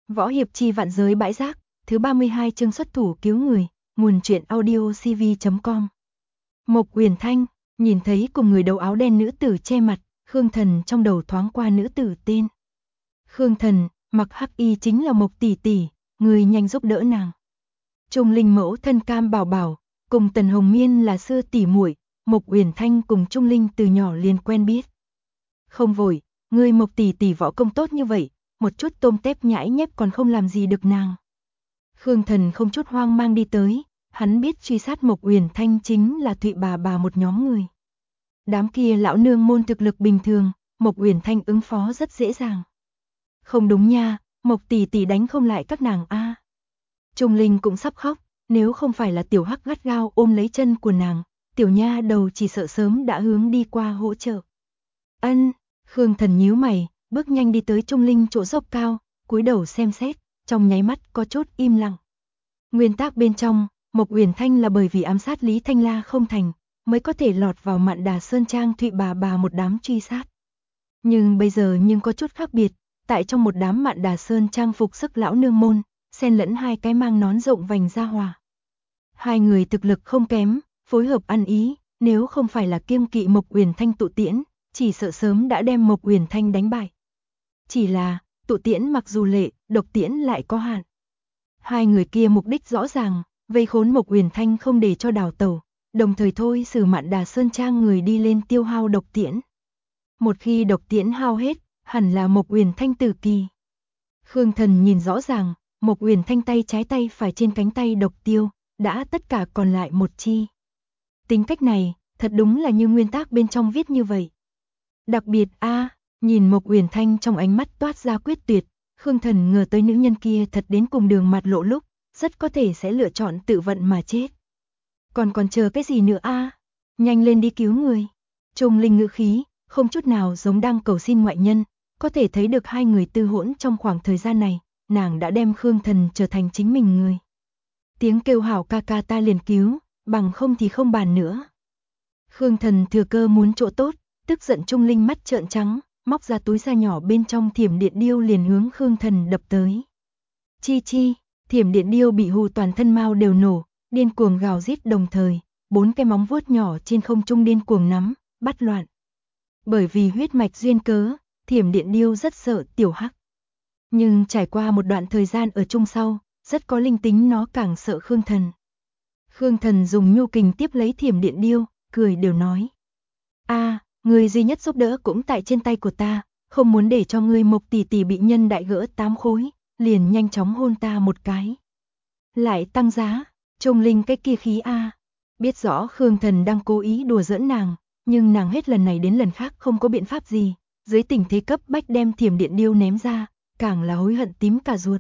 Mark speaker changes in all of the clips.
Speaker 1: Võ hiệp chi vạn giới bãi rác, thứ 32 chương xuất thủ cứu người, nguồn truyện audio cv.com. Mộc Uyển Thanh, nhìn thấy cùng người đầu áo đen nữ tử che mặt, Khương Thần trong đầu thoáng qua nữ tử tên. Khương Thần, mặc hắc y chính là Mộc tỷ tỷ, người nhanh giúp đỡ nàng. Trung Linh mẫu thân Cam Bảo Bảo, cùng Tần Hồng Miên là xưa tỷ muội, Mộc Uyển Thanh cùng Trung Linh từ nhỏ liền quen biết. Không vội, người Mộc tỷ tỷ võ công tốt như vậy, một chút tôm tép nhãi nhép còn không làm gì được nàng. Khương Thần không chút hoang mang đi tới, hắn biết truy sát Mộc Uyển Thanh chính là Thụy bà một nhóm người. Đám kia lão nương môn thực lực bình thường, Mộc Uyển Thanh ứng phó rất dễ dàng. Không đúng nha, Mộc tỷ tỷ đánh không lại các nàng a. Trung Linh cũng sắp khóc, nếu không phải là Tiểu Hắc gắt gao ôm lấy chân của nàng, Tiểu Nha đầu chỉ sợ sớm đã hướng đi qua hỗ trợ. Ân, Khương Thần nhíu mày, bước nhanh đi tới Trung Linh chỗ dốc cao, cúi đầu xem xét, trong nháy mắt có chút im lặng. Nguyên tắc bên trong, Mộc Uyển Thanh là bởi vì ám sát Lý Thanh La không thành, mới có thể lọt vào Mạn Đà Sơn Trang Thụy bà một đám truy sát. Nhưng bây giờ có chút khác biệt, tại trong một đám Mạn Đà Sơn Trang phục sức lão nương môn, xen lẫn hai cái mang nón rộng vành ra hòa. Hai người thực lực không kém, phối hợp ăn ý, nếu không phải là kiêng kỵ Mộc Uyển Thanh tụ tiễn, chỉ sợ sớm đã đem Mộc Uyển Thanh đánh bại. Chỉ là, tụ tiễn mặc dù lệ, độc tiễn lại có hạn. Hai người kia mục đích rõ ràng, vây khốn Mộc Uyển Thanh không để cho đào tẩu, đồng thời thôi xử Mạn Đà Sơn Trang người đi lên tiêu hao độc tiễn. Một khi độc tiễn hao hết, hẳn là Mộc Uyển Thanh tử kỳ. Khương Thần nhìn rõ ràng, Mộc Uyển Thanh tay trái tay phải trên cánh tay độc tiêu, đã tất cả còn lại một chi. Tính cách này, thật đúng là như nguyên tắc bên trong viết như vậy. Đặc biệt nhìn Mộc Uyển Thanh trong ánh mắt toát ra quyết tuyệt, Khương Thần ngờ tới nữ nhân kia thật đến cùng đường mặt lộ lúc, rất có thể sẽ lựa chọn tự vận mà chết. Còn chờ cái gì nữa Nhanh lên đi cứu người. Trung Linh ngữ khí, không chút nào giống đang cầu xin ngoại nhân, có thể thấy được hai người tư hỗn trong khoảng thời gian này, nàng đã đem Khương Thần trở thành chính mình người. Tiếng kêu hảo ca ca ta liền cứu, bằng không thì không bàn nữa. Khương Thần thừa cơ muốn chỗ tốt, tức giận Trung Linh mắt trợn trắng, móc ra túi da nhỏ bên trong thiểm điện điêu liền hướng Khương Thần đập tới. Chi chi, thiểm điện điêu bị hù toàn thân mau đều nổ, điên cuồng gào rít đồng thời, bốn cái móng vuốt nhỏ trên không trung điên cuồng nắm, bắt loạn. Bởi vì huyết mạch duyên cớ, thiểm điện điêu rất sợ Tiểu Hắc. Nhưng trải qua một đoạn thời gian ở chung sau, rất có linh tính nó càng sợ Khương Thần. Khương Thần dùng nhu kình tiếp lấy thiểm điện điêu, cười đều nói. Người duy nhất giúp đỡ cũng tại trên tay của ta, không muốn để cho ngươi Mộc tỷ tỷ bị nhân đại gỡ 8 khối, liền nhanh chóng hôn ta một cái. Lại tăng giá, Trung Linh cái kia khí Biết rõ Khương Thần đang cố ý đùa giỡn nàng, nhưng nàng hết lần này đến lần khác không có biện pháp gì, dưới tình thế cấp bách đem thiểm điện điêu ném ra, càng là hối hận tím cả ruột.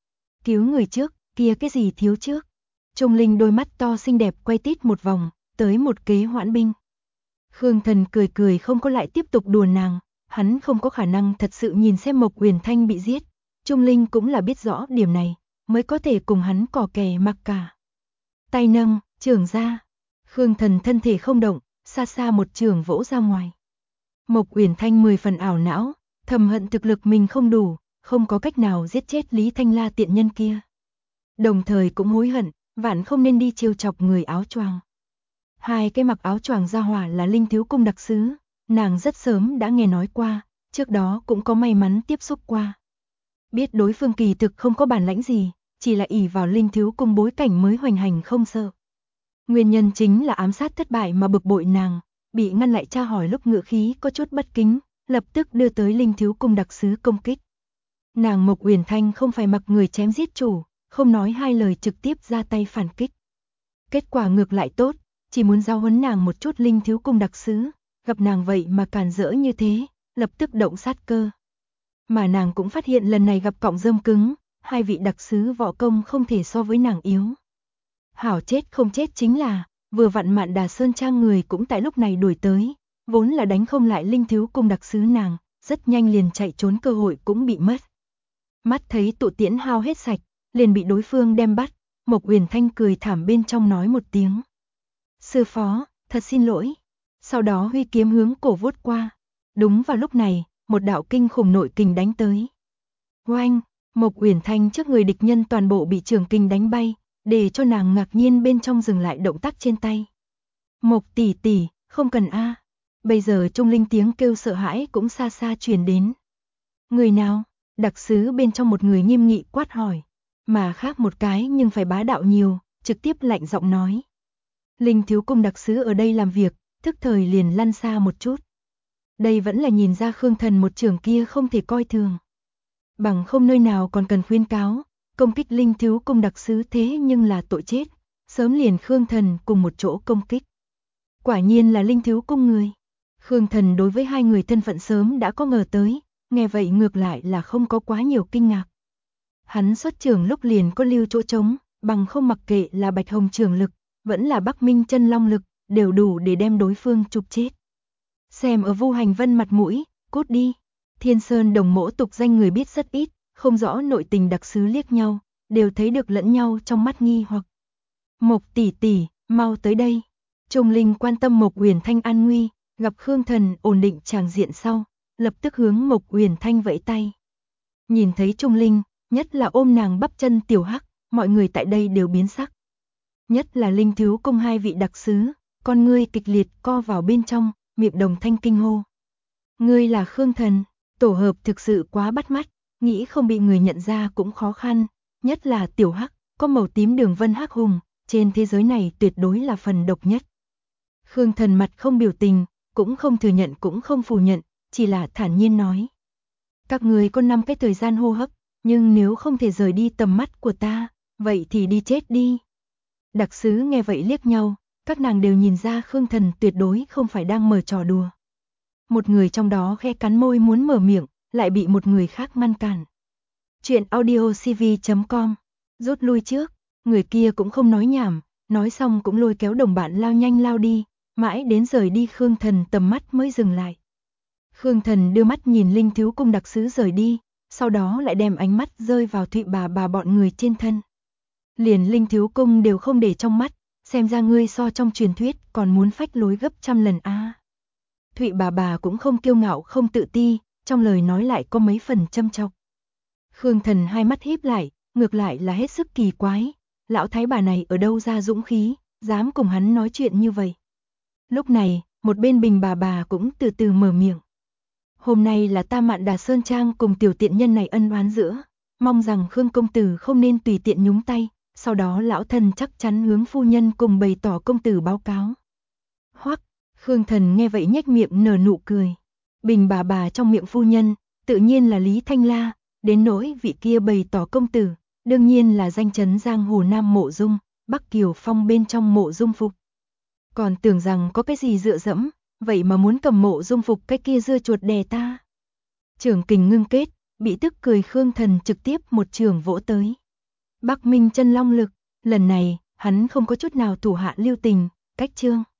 Speaker 1: Cứu người trước, kia cái gì thiếu trước. Trung Linh đôi mắt to xinh đẹp quay tít một vòng, tới một kế hoãn binh. Khương Thần cười cười không có lại tiếp tục đùa nàng, hắn không có khả năng thật sự nhìn xem Mộc Uyển Thanh bị giết. Trung Linh cũng là biết rõ điểm này, mới có thể cùng hắn cò kè mặc cả. Tay nâng, chưởng ra. Khương Thần thân thể không động, xa xa một chưởng vỗ ra ngoài. Mộc Uyển Thanh 10 phần ảo não, thầm hận thực lực mình không đủ, không có cách nào giết chết Lý Thanh La tiện nhân kia. Đồng thời cũng hối hận, vạn không nên đi trêu chọc người áo choàng. Hai cái mặc áo choàng ra hỏa là Linh Thiếu Cung đặc sứ, nàng rất sớm đã nghe nói qua, trước đó cũng có may mắn tiếp xúc qua. Biết đối phương kỳ thực không có bản lãnh gì, chỉ là ỷ vào Linh Thiếu Cung bối cảnh mới hoành hành không sợ. Nguyên nhân chính là ám sát thất bại mà bực bội nàng, bị ngăn lại tra hỏi lúc ngữ khí có chút bất kính, lập tức đưa tới Linh Thiếu Cung đặc sứ công kích. Nàng Mộc Uyển Thanh không phải mặc người chém giết chủ, không nói hai lời trực tiếp ra tay phản kích. Kết quả ngược lại tốt, chỉ muốn giao huấn nàng một chút Linh Thiếu Cung đặc sứ, gặp nàng vậy mà càn rỡ như thế, lập tức động sát cơ. Mà nàng cũng phát hiện lần này gặp cọng rơm cứng, hai vị đặc sứ võ công không thể so với nàng yếu. Hảo chết không chết chính là, vừa vặn Mạn Đà Sơn Trang người cũng tại lúc này đuổi tới, vốn là đánh không lại Linh Thiếu Cung đặc sứ nàng, rất nhanh liền chạy trốn cơ hội cũng bị mất. Mắt thấy tụ tiễn hao hết sạch, liền bị đối phương đem bắt, Mộc Uyển Thanh cười thảm bên trong nói một tiếng. Sư phó, thật xin lỗi. Sau đó huy kiếm hướng cổ vuốt qua. Đúng vào lúc này, một đạo kinh khủng nội kình đánh tới. Oanh, Mộc Uyển Thanh trước người địch nhân toàn bộ bị trường kình đánh bay, để cho nàng ngạc nhiên bên trong dừng lại động tác trên tay. Mộc tỷ tỷ, không cần a. Bây giờ Trung Linh tiếng kêu sợ hãi cũng xa xa truyền đến. Người nào? Đặc sứ bên trong một người nghiêm nghị quát hỏi, mà khác một cái nhưng phải bá đạo nhiều, trực tiếp lạnh giọng nói. Linh thiếu cung đặc sứ ở đây làm việc, thức thời liền lăn xa một chút. Đây vẫn là nhìn ra Khương Thần một trường kia không thể coi thường. Bằng không nơi nào còn cần khuyên cáo, công kích Linh thiếu cung đặc sứ thế nhưng là tội chết, sớm liền Khương Thần cùng một chỗ công kích. Quả nhiên là Linh thiếu cung người. Khương Thần đối với hai người thân phận sớm đã có ngờ tới, nghe vậy ngược lại là không có quá nhiều kinh ngạc. Hắn xuất trường lúc liền có lưu chỗ trống, bằng không mặc kệ là Bạch Hồng trường lực, vẫn là Bắc Minh chân long lực, đều đủ để đem đối phương chụp chết. Xem ở Vu Hành Vân mặt mũi, cút đi. Thiên Sơn Đồng Mỗ tục danh người biết rất ít, không rõ nội tình đặc sứ liếc nhau, đều thấy được lẫn nhau trong mắt nghi hoặc. Mộc tỷ tỷ, mau tới đây. Trung Linh quan tâm Mộc Uyển Thanh an nguy, gặp Khương Thần ổn định tràng diện sau, lập tức hướng Mộc Uyển Thanh vẫy tay. Nhìn thấy Trung Linh, nhất là ôm nàng bắp chân tiểu hắc, mọi người tại đây đều biến sắc. Nhất là Linh thiếu cung hai vị đặc sứ, con ngươi kịch liệt co vào bên trong, miệng đồng thanh kinh hô. Ngươi là Khương Thần, tổ hợp thực sự quá bắt mắt, nghĩ không bị người nhận ra cũng khó khăn, nhất là tiểu hắc, có màu tím đường vân hắc hùng, trên thế giới này tuyệt đối là phần độc nhất. Khương Thần mặt không biểu tình, cũng không thừa nhận cũng không phủ nhận, chỉ là thản nhiên nói. Các người có 5 cái thời gian hô hấp, nhưng nếu không thể rời đi tầm mắt của ta, vậy thì đi chết đi. Đặc sứ nghe vậy liếc nhau, các nàng đều nhìn ra Khương Thần tuyệt đối không phải đang mở trò đùa. Một người trong đó khẽ cắn môi muốn mở miệng, lại bị một người khác ngăn cản. Chuyện audiocv.com. Rút lui trước, người kia cũng không nói nhảm, nói xong cũng lôi kéo đồng bạn lao nhanh lao đi, mãi đến rời đi Khương Thần tầm mắt mới dừng lại. Khương Thần đưa mắt nhìn Linh thiếu cung đặc sứ rời đi, sau đó lại đem ánh mắt rơi vào Thụy bà bọn người trên thân. Liền Linh thiếu cung đều không để trong mắt, xem ra ngươi so trong truyền thuyết còn muốn phách lối gấp trăm lần a. Thụy bà cũng không kiêu ngạo không tự ti, trong lời nói lại có mấy phần châm chọc. Khương Thần hai mắt híp lại, ngược lại là hết sức kỳ quái, lão thái bà này ở đâu ra dũng khí, dám cùng hắn nói chuyện như vậy. Lúc này, một bên Bình bà cũng từ từ mở miệng. Hôm nay là ta Mạn Đà Sơn Trang cùng tiểu tiện nhân này ân oán giữa, mong rằng Khương công tử không nên tùy tiện nhúng tay, sau đó lão thần chắc chắn hướng phu nhân cùng bày tỏ công tử báo cáo. Hoắc, Khương Thần nghe vậy nhếch miệng nở nụ cười. Bình bà trong miệng phu nhân, tự nhiên là Lý Thanh La, đến nỗi vị kia bày tỏ công tử, đương nhiên là danh chấn giang hồ Nam Mộ Dung, Bắc Kiều Phong bên trong Mộ Dung Phục. Còn tưởng rằng có cái gì dựa dẫm, vậy mà muốn cầm Mộ Dung Phục cái kia dưa chuột đè ta. Trưởng kình ngưng kết, bị tức cười Khương Thần trực tiếp một trường vỗ tới. Bắc Minh chân long lực, lần này, hắn không có chút nào thủ hạ lưu tình, cách chương.